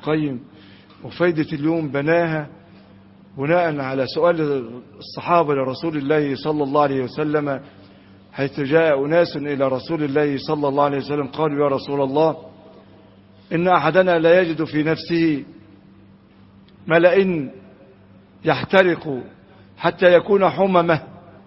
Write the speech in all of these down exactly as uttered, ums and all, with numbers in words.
القيم. وفايدة اليوم بناها بناء على سؤال الصحابة لرسول الله صلى الله عليه وسلم، حيث جاء أناس إلى رسول الله صلى الله عليه وسلم قالوا: يا رسول الله، إن أحدنا لا يجد في نفسه ملأ يحترق حتى يكون حممه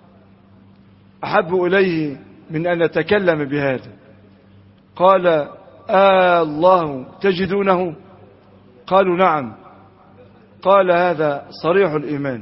أحب إليه من أن يتكلم بهذا. قال: آه الله تجدونه؟ قالوا: نعم. قال: هذا صريح الإيمان.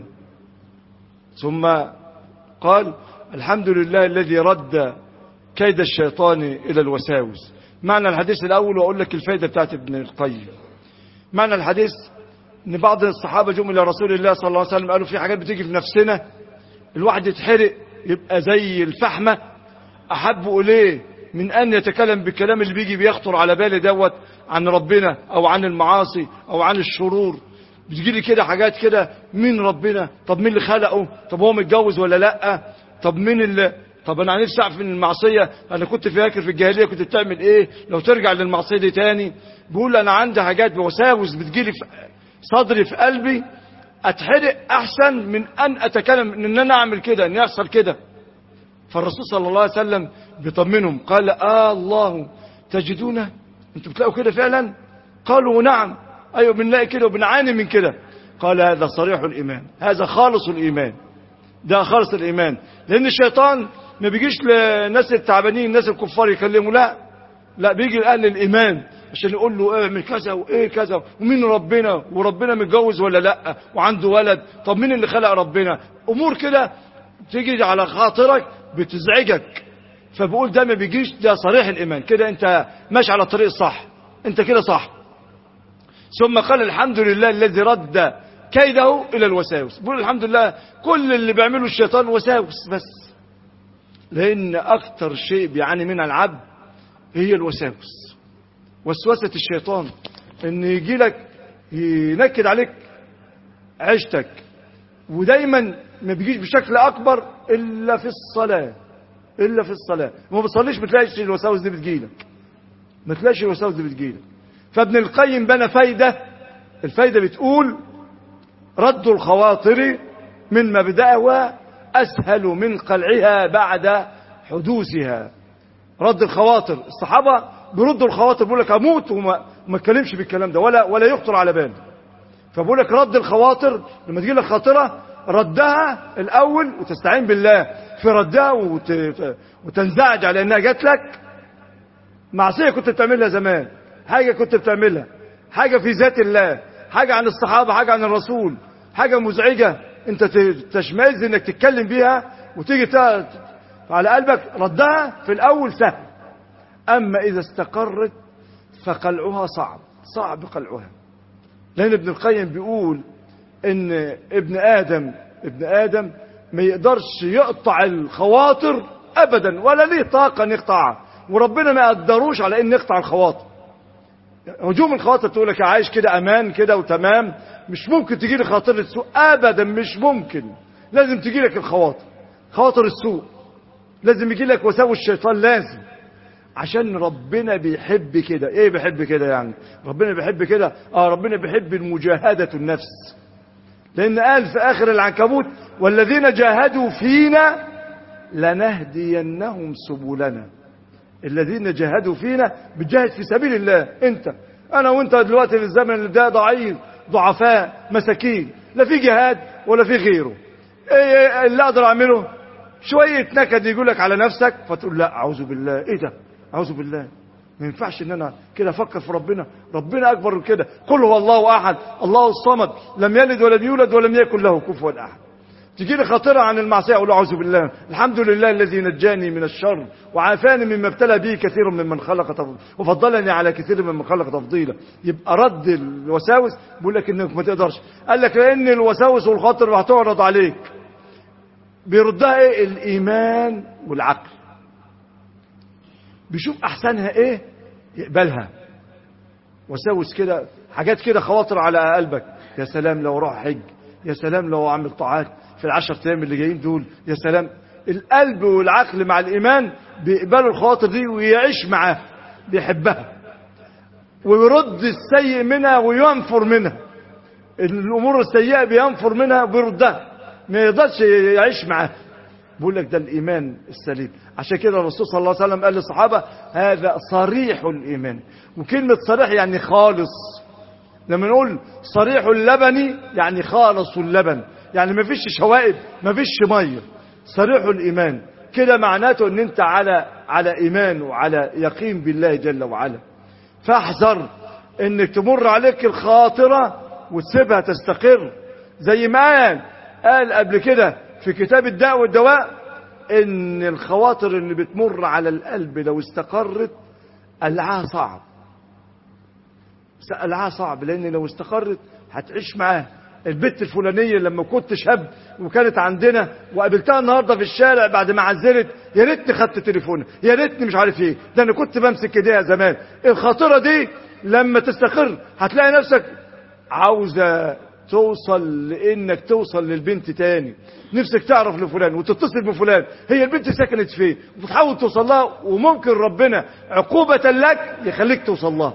ثم قال: الحمد لله الذي رد كيد الشيطان إلى الوساوس. معنى الحديث الأول، وأقول لك الفايدة بتاعت ابن القيم. معنى الحديث ان بعض الصحابة جم الى رسول الله صلى الله عليه وسلم قالوا: في حاجات بتيجي في نفسنا الواحد يتحرق يبقى زي الفحمة احب اليه من ان يتكلم بالكلام اللي بيجي بيخطر على بالي دوت عن ربنا او عن المعاصي او عن الشرور. بتجي لي كده حاجات كده، مين ربنا؟ طب مين اللي خلقه؟ طب هو متجوز ولا لا؟ طب مين اللي طب انا نفسي اعرف من المعصيه، انا كنت فاكر في الجاهليه كنت بتعمل ايه لو ترجع للمعصيه دي تاني. بيقول انا عندي حاجات وساوس بتجيلي في صدري في قلبي، اتحرق احسن من ان اتكلم ان انا اعمل كده، ان يحصل كده. فالرسول صلى الله عليه وسلم بيطمنهم قال: آه الله تجدونه؟ انتوا بتلاقوا كده فعلا؟ قالوا: نعم. ايوه بنلاقي كده وبنعاني من كده. قال: هذا صريح الايمان، هذا خالص الايمان، ده خالص الايمان. لان الشيطان ما بيجيش لناس التعبانين الناس الكفار يكلموا، لا لا، بيجي لاهل الايمان عشان يقول له ايه من كذا وايه كذا، ومين ربنا، وربنا متجوز ولا لا، وعنده ولد، طب مين اللي خلق ربنا. امور كده تيجي على خاطرك بتزعجك، فبقول ده ما بيجيش، ده صريح الايمان، كده انت ماشي على الطريق الصح، انت كده صح. ثم قال: الحمد لله الذي رد كيده الى الوساوس. بقول الحمد لله كل اللي بيعمله الشيطان وساوس بس، لان اكتر شيء بيعاني منها العبد هي الوساوس. وسوسة الشيطان ان يجي لك ينكد عليك عيشتك، ودايما ما بيجيش بشكل اكبر الا في الصلاة، الا في الصلاة. ما بتصليش بتلاقيش الوساوس دي بتجيلك، ما تلاقيش الوساوس دي بتجيلك. فابن القيم بنى فايدة، الفايدة بتقول: رد الخواطر من مبدأها أسهل من قلعها بعد حدوثها. رد الخواطر، الصحابة بيردوا الخواطر، بيقول لك أموت وما ما اتكلمش بالكلام ده ولا ولا يخطر على باله. فبقول لك رد الخواطر لما تجي لك خاطرة ردها الأول وتستعين بالله في ردها وت... وتنزعج على أنها جات لك. معصية كنت بتعملها زمان، حاجة كنت بتعملها، حاجة في ذات الله، حاجة عن الصحابة، حاجة عن الرسول، حاجة مزعجة انت تشمئز انك تتكلم بيها وتيجي على قلبك، ردها في الاول سهل. اما اذا استقرت فقلعها صعب، صعب قلعها. لان ابن القيم بيقول ان ابن ادم ابن ادم ما يقدرش يقطع الخواطر ابدا، ولا ليه طاقة ان يقطعها، وربنا ما قدروش على ان يقطع الخواطر. هجوم الخواطر تقول لك عايش كده امان كده وتمام، مش ممكن تجي لي خاطر السوء ابدا، مش ممكن. لازم تجي لك الخواطر، خواطر السوء، لازم يجي لك وساوس الشيطان، لازم، عشان ربنا بيحب كده. ايه بيحب كده يعني؟ ربنا بيحب كده، اه ربنا بيحب المجاهدة النفس. لان قال في اخر العنكبوت: والذين جاهدوا فينا لنهدينهم سبلنا. الذين جاهدوا فينا بتجاهد في سبيل الله. انت انا وانت دلوقتي في الزمن ده ضعيف، ضعفاء، مساكين، لا في جهاد ولا في غيره. ايه اللي اقدر اعمله؟ شوية نكد يقولك على نفسك فتقول لا اعوذ بالله، ايه ده اعوذ بالله، ما ينفعش ان انا كده افكر في ربنا، ربنا اكبر من كده. قل هو الله احد الله الصمد لم يلد ولم يولد ولم يكن له كفوا احد. تجي لي خاطره عن المعصيه اقول اعوذ بالله، الحمد لله الذي نجاني من الشر وعافاني مما ابتلى به كثير ممن خلق تفضيلا وفضلني على كثير ممن خلق تفضيلا. يبقى رد الوساوس بيقول لك انك ما تقدرش. قال لك لان الوساوس والخاطر هتعرض عليك، بيردها ايه؟ الايمان والعقل. بيشوف احسنها ايه يقبلها. وساوس كده، حاجات كده خواطر على قلبك، يا سلام لو راح حج، يا سلام لو عمل طاعات في العشر ايام اللي جايين دول، يا سلام. القلب والعقل مع الايمان بيقبلوا الخواطر دي ويعيش معاها، بيحبها. ويرد السيء منها وينفر منها. الامور السيئة بينفر منها وبيردها، ما يقدرش يعيش معاها. بقول لك ده الايمان السليم. عشان كده الرسول صلى الله عليه وسلم قال للصحابة هذا صريح الايمان. وكلمة صريح يعني خالص. لما نقول صريح اللبن يعني خالص اللبن، يعني ما فيش شوائب، ما فيش ميه. صريح الايمان كده معناته ان انت على على ايمان وعلى يقين بالله جل وعلا. فاحذر انك تمر عليك الخاطرة وتسيبها تستقر. زي ما قال قال قبل كده في كتاب الداء والدواء ان الخواطر اللي بتمر على القلب لو استقرت قلعها صعب. قلعها صعب لان لو استقرت هتعيش معاه. البت الفلانية لما كنت شاب وكانت عندنا وقابلتها النهاردة في الشارع بعد ما عزلت، يا ريتني خدت تليفونها، يا ريتني مش عارف ايه، ده انا كنت بمسك ايديها زمان. الخاطرة دي لما تستقر هتلاقي نفسك عاوزة توصل لانك توصل للبنت تاني، نفسك تعرف لفلان وتتصل بفلان، هي البنت سكنت فين، وتحاول توصل لها. وممكن ربنا عقوبة لك يخليك توصل لها.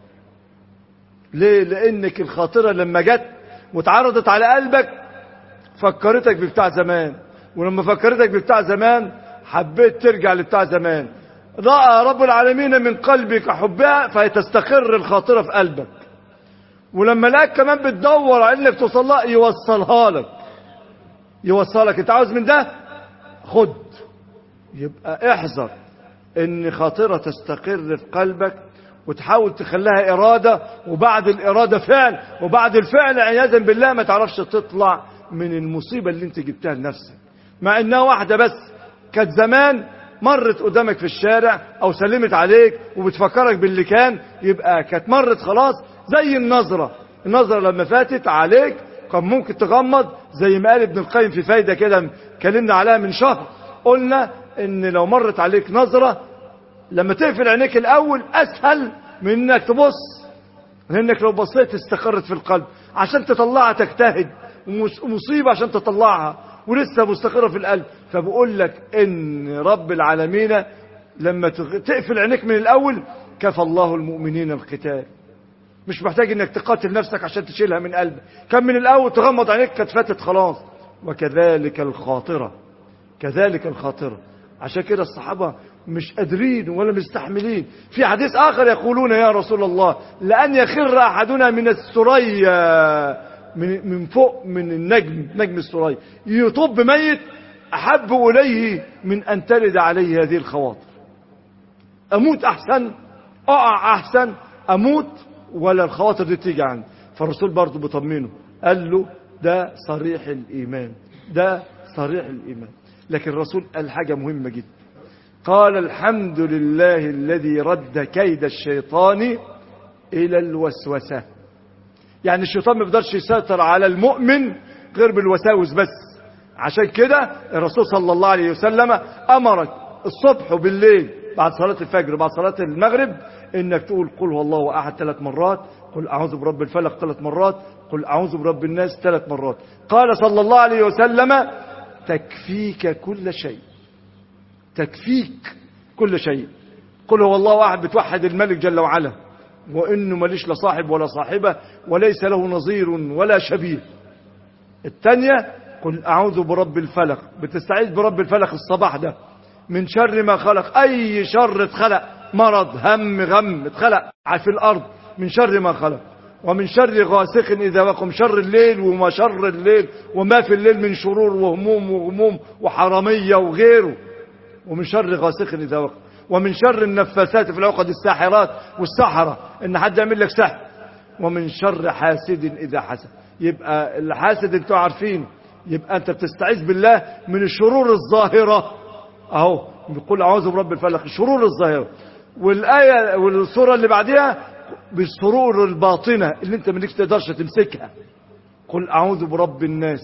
ليه؟ لانك الخاطرة لما جت واتعرضت على قلبك فكرتك ببتاع زمان، ولما فكرتك ببتاع زمان حبيت ترجع لبتاع زمان. رأى رب العالمين من قلبك حبها فيتستقر الخاطرة في قلبك. ولما لقاك كمان بتدور على انك توصل لها يوصلها لك يوصلها لك. انت عاوز من ده خد. يبقى احذر ان خاطرة تستقر في قلبك وتحاول تخليها إرادة، وبعد الإرادة فعل، وبعد الفعل عياذا بالله ما تعرفش تطلع من المصيبة اللي انت جبتها لنفسك. مع انها واحدة بس كانت زمان مرت قدامك في الشارع او سلمت عليك وبتفكرك باللي كان، يبقى كانت مرت خلاص. زي النظرة، النظرة لما فاتت عليك كان ممكن تغمض، زي ما قال ابن القيم في فايدة كده كلمنا عليها من شهر. قلنا ان لو مرت عليك نظرة لما تقفل عينيك الاول اسهل من انك تبص، لانك لو بصيت استقرت في القلب. عشان تطلعها تجتهد، ومصيبة عشان تطلعها ولسه مستقرة في القلب. فبقول لك ان رب العالمين لما تقفل عينيك من الاول كفى الله المؤمنين القتال. مش محتاج انك تقاتل نفسك عشان تشيلها من قلبك، كان من الاول تغمض عينيك كانت فاتت خلاص. وكذلك الخاطرة، كذلك الخاطرة. عشان كده الصحابة مش قادرين ولا مستحملين. في حديث آخر يقولون يا رسول الله لأن يخر أحدنا من السرية، من, من فوق من النجم، نجم السرية، يطب ميت أحب إليه من أن تلد عليه هذه الخواطر. أموت أحسن، أقع أحسن، أموت ولا الخواطر دي تيجي عندي. فالرسول برضه بيطمنه قال له ده صريح الإيمان، ده صريح الإيمان. لكن الرسول قال حاجة مهمة جدا، قال الحمد لله الذي رد كيد الشيطان إلى الوسوسة. يعني الشيطان ما يقدرش يسيطر على المؤمن غير بالوساوس بس. عشان كده الرسول صلى الله عليه وسلم أمرك الصبح وبالليل بعد صلاة الفجر بعد صلاة المغرب انك تقول قل هو الله احد ثلاث مرات، قل اعوذ برب الفلق ثلاث مرات، قل اعوذ برب الناس ثلاث مرات. قال صلى الله عليه وسلم تكفيك كل شيء، تكفيك كل شيء. قل هو الله احد بتوحد الملك جل وعلا وانه ماليش لا صاحب ولا صاحبه وليس له نظير ولا شبيه. الثانية قل اعوذ برب الفلق، بتستعيذ برب الفلق الصباح ده من شر ما خلق، اي شر اتخلق، مرض هم غم اتخلق في الارض، من شر ما خلق. ومن شر غاسق اذا وقم، شر الليل وما شر الليل وما في الليل من شرور وهموم وغموم وحرامية وغيره. ومن شر غاسق اذا وقم. ومن شر النفاسات في العقد، الساحرات والسحرة، ان حد يعمل لك سحر. ومن شر حاسد اذا حسد. يبقى الحاسد انتوا عارفين، يبقى انت بتستعيذ بالله من الشرور الظاهرة اهو، بيقول اعوذ برب الفلق، الشرور الظاهرة. والآية والسورة اللي بعدها بالشرور الباطنة اللي انت مالكش تقدرش تمسكها. قل اعوذ برب الناس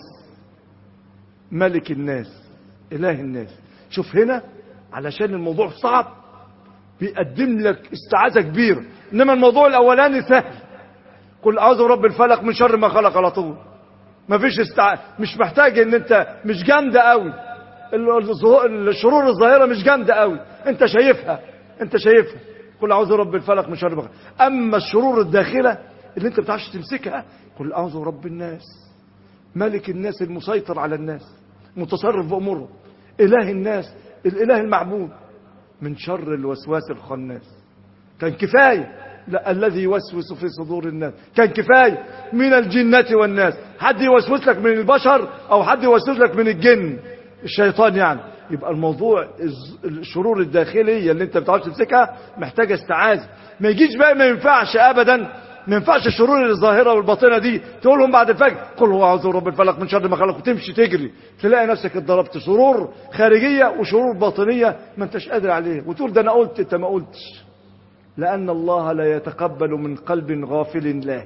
ملك الناس اله الناس. شوف هنا علشان الموضوع صعب بيقدم لك استعاذة كبيرة، انما الموضوع الاولاني سهل. قل اعوذ برب الفلق من شر ما خلق على طول. ما فيش استع... مش محتاج ان انت مش جامدة قوي، الشرور الظاهرة مش جامدة قوي، انت شايفها انت شايفها قل أعوذ برب الفلق من شر ما خلق. أما الشرور الداخلة اللي أنت بتعرفش تمسكها، قل أعوذ برب الناس، ملك الناس المسيطر على الناس، متصرف بأمورهم، إله الناس، الإله المعبود، من شر الوسواس الخناس. كان كفاية لا الذي يوسوس في صدور الناس، كان كفاية من الجنة والناس. حد يوسوس لك من البشر أو حد يوسوس لك من الجن، الشيطان يعني. يبقى الموضوع الشرور الداخلية اللي انت بتعرفش تمسكها محتاجة استعاذة. ما يجيش بقى، ما ينفعش أبدا، ما ينفعش الشرور الظاهرة والباطنة دي تقولهم بعد الفجر قل هو أعوذ برب الفلق من شر ما خلق، وتمشي تجري تلاقي نفسك اتضربت. شرور خارجية وشرور باطنية ما انتش قادر عليه، وتقول ده أنا قلت، انت ما قلتش. لأن الله لا يتقبل من قلب غافل، لا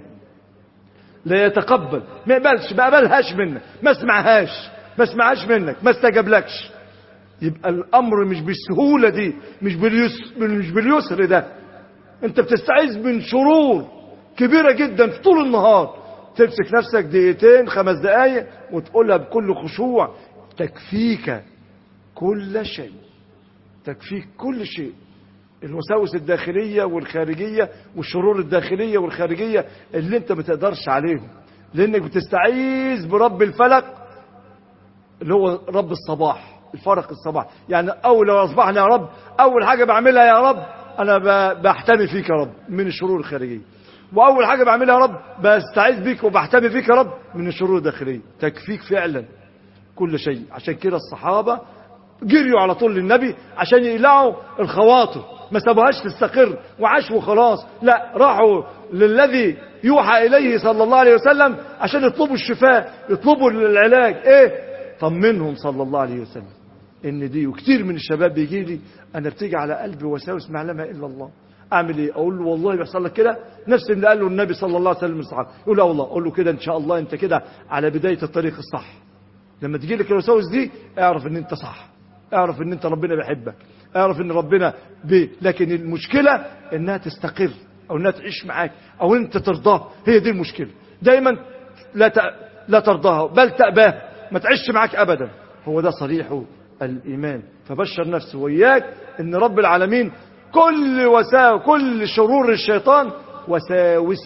لا يتقبل، ما يقبلش، ما قبلهاش منك، ما اسمعهاش، ما اسمعهاش منك، ما استجابلكش. يبقى الأمر مش بالسهولة دي، مش باليسر، مش باليسر ده. انت بتستعيذ من شرور كبيرة جدا في طول النهار، تمسك نفسك دقيقتين خمس دقايق وتقولها بكل خشوع، تكفيك كل شيء، تكفيك كل شيء. الوساوس الداخلية والخارجية والشرور الداخلية والخارجية اللي انت ما تقدرش عليهم، لانك بتستعيذ برب الفلق اللي هو رب الصباح، الفرق الصباح. يعني اول لو اصبحنا يا رب، اول حاجة بعملها يا رب انا بحتمي فيك يا رب من الشرور الخارجية، واول حاجة بعملها يا رب بستعيذ بيك وبحتمي فيك يا رب من الشرور الداخلية. تكفيك فعلا كل شيء. عشان كده الصحابة جريوا على طول للنبي عشان يقلعوا الخواطر، ما سابوهاش تستقر وعاشوا وخلاص، لا راحوا للذي يوحى إليه صلى الله عليه وسلم عشان يطلبوا الشفاء، يطلبوا العلاج. ايه؟ طمنهم صلى الله عليه وسلم ان دي. وكتير من الشباب بيجي لي انا بتيجي على قلبي وساوس ما يعلمها الا الله، اعمل ايه؟ اقول له والله بيحصل لك كده نفس اللي قاله النبي صلى الله عليه وسلم للصحابه. يقول لا والله. اقول له كده ان شاء الله انت كده على بدايه الطريق الصح. لما تجي لك الوساوس دي اعرف ان انت صح، اعرف ان انت ربنا بيحبك، اعرف ان ربنا بي. لكن المشكلة انها تستقر او انها تعيش معاك او انت ترضاه، هي دي المشكلة. دايما لا ت... لا ترضاها بل تأباه، ما تعيش معاك ابدا. هو ده صريح الايمان. فبشر نفسه وياك ان رب العالمين كل وساوس، كل شرور الشيطان وساوس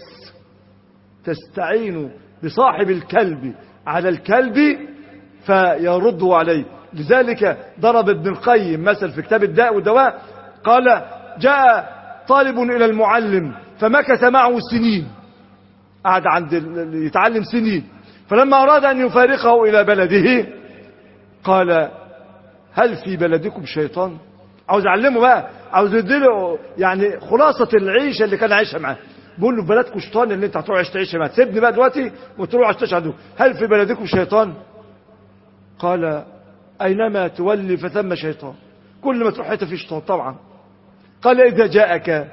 تستعين بصاحب الكلب على الكلب فيرده عليه. لذلك ضرب ابن القيم مثل في كتاب الداء والدواء، قال جاء طالب إلى المعلم فمكث معه سنين، قعد عند يتعلم سنين، فلما أراد أن يفارقه إلى بلده قال هل في بلدكم شيطان؟ عاوز يعلمه بقى، عاوز يديله يعني خلاصة العيشة اللي كان عايشها معاه. بقول له بلدكم شيطان اللي انت هتروح تعيش معاه، سيبني بقى دلوقتي وتروح تعيش عنده. هل في بلدكم شيطان؟ قال أينما تولي فثم شيطان، كل ما تروح حته في شيطان طبعا. قال إذا جاءك،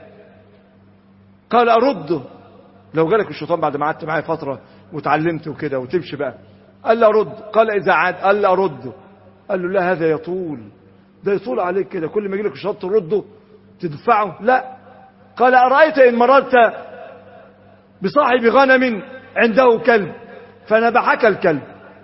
قال أرده، لو جالك الشيطان بعد ما قعدت معايا فترة وتعلمت وكده وتمشي بقى، قال له أرد. قال إذا عاد، قال له أرده. قال له لا هذا يطول، ده يطول عليك كده، كل ما يجيلك الشيطان ترده تدفعه؟ لا. قال أرأيت إن مررت بصاحب غنم عنده كلب فنبحك الكلب،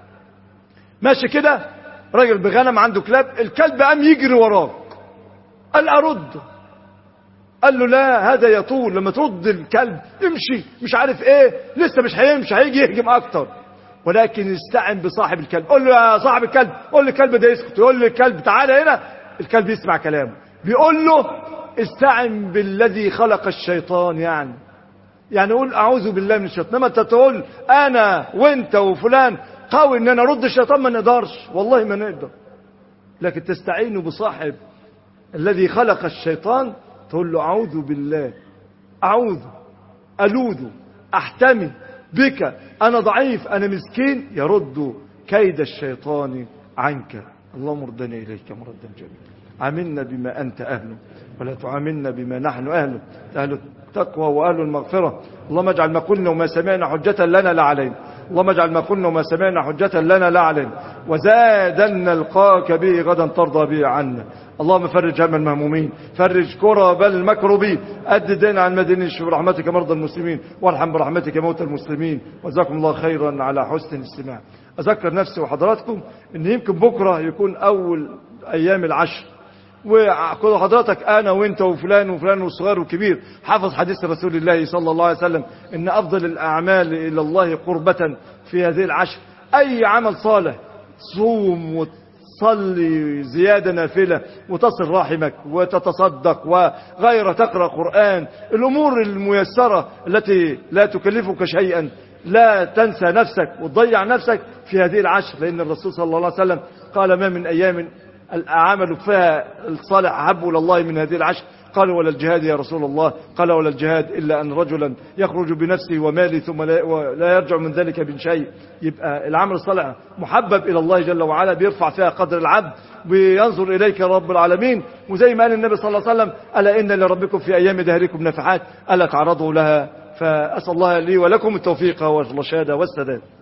ماشي كده راجل بغنم عنده كلاب، الكلب قام يجري وراك، قال أرد. قال له لا هذا يطول، لما ترد الكلب يمشي مش عارف ايه، لسه مش هيمشي، هيجي يهجم اكتر. ولكن استعن بصاحب الكلب، قول له يا صاحب الكلب، قول للكلب ده يسكت، يقول للكلب تعالى هنا، الكلب يسمع كلامه. بيقول له استعن بالذي خلق الشيطان، يعني يعني قول اعوذ بالله من الشيطان. لما انت تقول انا وانت وفلان قوي ان انا ارد الشيطان، ما نقدرش والله ما نقدر. لكن تستعين بصاحب الذي خلق الشيطان، تقول له اعوذ بالله، اعوذ، الوذ، احتمي بك، انا ضعيف، انا مسكين، يرد كيد الشيطان عنك. اللهم ردنا اليك مردا جميلا. عاملنا بما انت اهله ولا تعاملنا بما نحن اهله، اهل التقوى واهل المغفره. اللهم اجعل ما قلنا وما سمعنا حجه لنا لا علينا، اللهم اجعل ما قلنا وما سمعنا حجة لنا لا علينا، وزادا نلقاك به غدا ترضى به عنا. اللهم فرج هم المهمومين، فرج كرب المكروبين، أد دين عن المدينين، اشف برحمتك مرضى المسلمين، وارحم برحمتك موتى المسلمين. وجزاكم الله خيرا على حسن الاستماع. أذكر نفسي وحضراتكم إن يمكن بكرة يكون أول أيام العشر، وكل حضرتك أنا وإنت وفلان وفلان والصغير والكبير حفظ حديث رسول الله صلى الله عليه وسلم إن أفضل الأعمال إلى الله قربة في هذه العشر أي عمل صالح، صوم وتصلي زيادة نافلة وتصل رحمك وتتصدق وغير تقرأ قرآن، الأمور الميسرة التي لا تكلفك شيئا، لا تنسى نفسك وتضيع نفسك في هذه العشر، لأن الرسول صلى الله عليه وسلم قال ما من أيام العمل فيها الصالح أحب إلى الله من هذه العشر. قالوا ولا الجهاد يا رسول الله؟ قال ولا الجهاد إلا أن رجلا يخرج بنفسه وماله ثم لا يرجع من ذلك من شيء. يبقى العمل الصالح محبب إلى الله جل وعلا، بيرفع فيها قدر العبد وينظر إليك رب العالمين. وزي ما قال النبي صلى الله عليه وسلم ألا إن لربكم في أيام دهركم نفحات ألا تعرضوا لها. فأسأل الله لي ولكم التوفيق والرشاد والسداد.